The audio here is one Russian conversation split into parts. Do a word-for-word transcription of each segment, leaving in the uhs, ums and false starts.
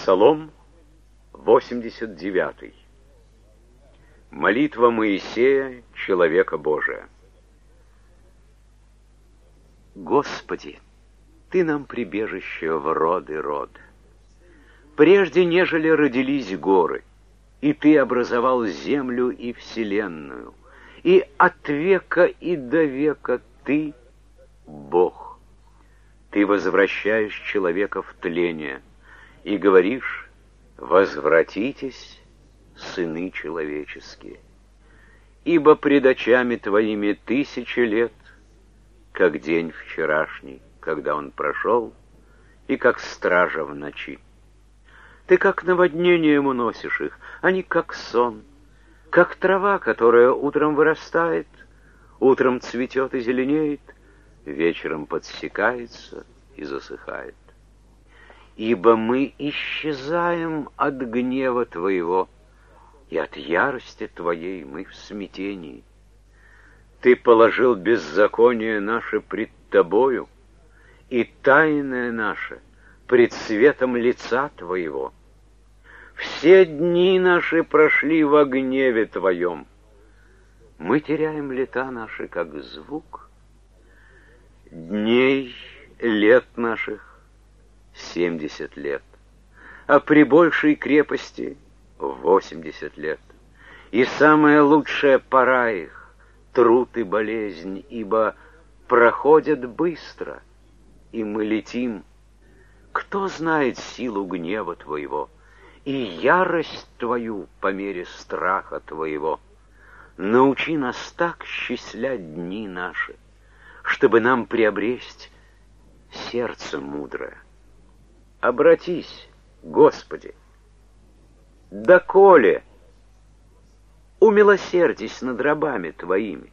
Псалом восемьдесят девятый. Молитва Моисея, человека Божия. Господи, Ты нам прибежище в род и род. Прежде, нежели родились горы, и Ты образовал землю и вселенную, и от века и до века Ты — Бог. Ты возвращаешь человека в тление и говоришь: возвратитесь, сыны человеческие. Ибо пред очами Твоими тысячи лет, как день вчерашний, когда он прошел, и как стража в ночи. Ты как наводнением уносишь их, они как сон, как трава, которая утром вырастает, утром цветет и зеленеет, вечером подсекается и засыхает. Ибо мы исчезаем от гнева Твоего, и от ярости Твоей мы в смятении. Ты положил беззаконие наше пред Тобою, и тайное наше пред светом лица Твоего. Все дни наши прошли во гневе Твоем. Мы теряем лета наши, как звук. Дней лет наших семьдесят лет, а при большей крепости восемьдесят лет. И самая лучшая пора их — труд и болезнь, ибо проходят быстро, и мы летим. Кто знает силу гнева Твоего и ярость Твою по мере страха Твоего? Научи нас так счислять дни наши, чтобы нам приобресть сердце мудрое. Обратись, Господи, доколе умилосердись над рабами Твоими.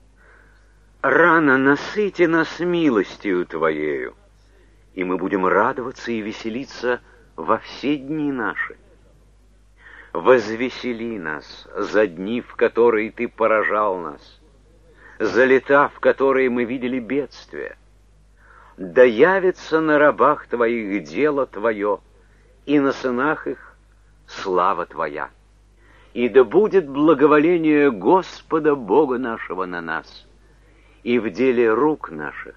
Рано насыти нас милостью Твоею, и мы будем радоваться и веселиться во все дни наши. Возвесели нас за дни, в которые Ты поражал нас, за лета, в которые мы видели бедствия. Да явится на рабах Твоих дело Твое, и на сынах их слава Твоя. И да будет благоволение Господа Бога нашего на нас, и в деле рук наших.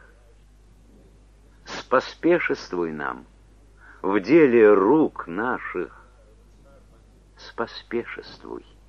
Споспешествуй нам, в деле рук наших споспешествуй.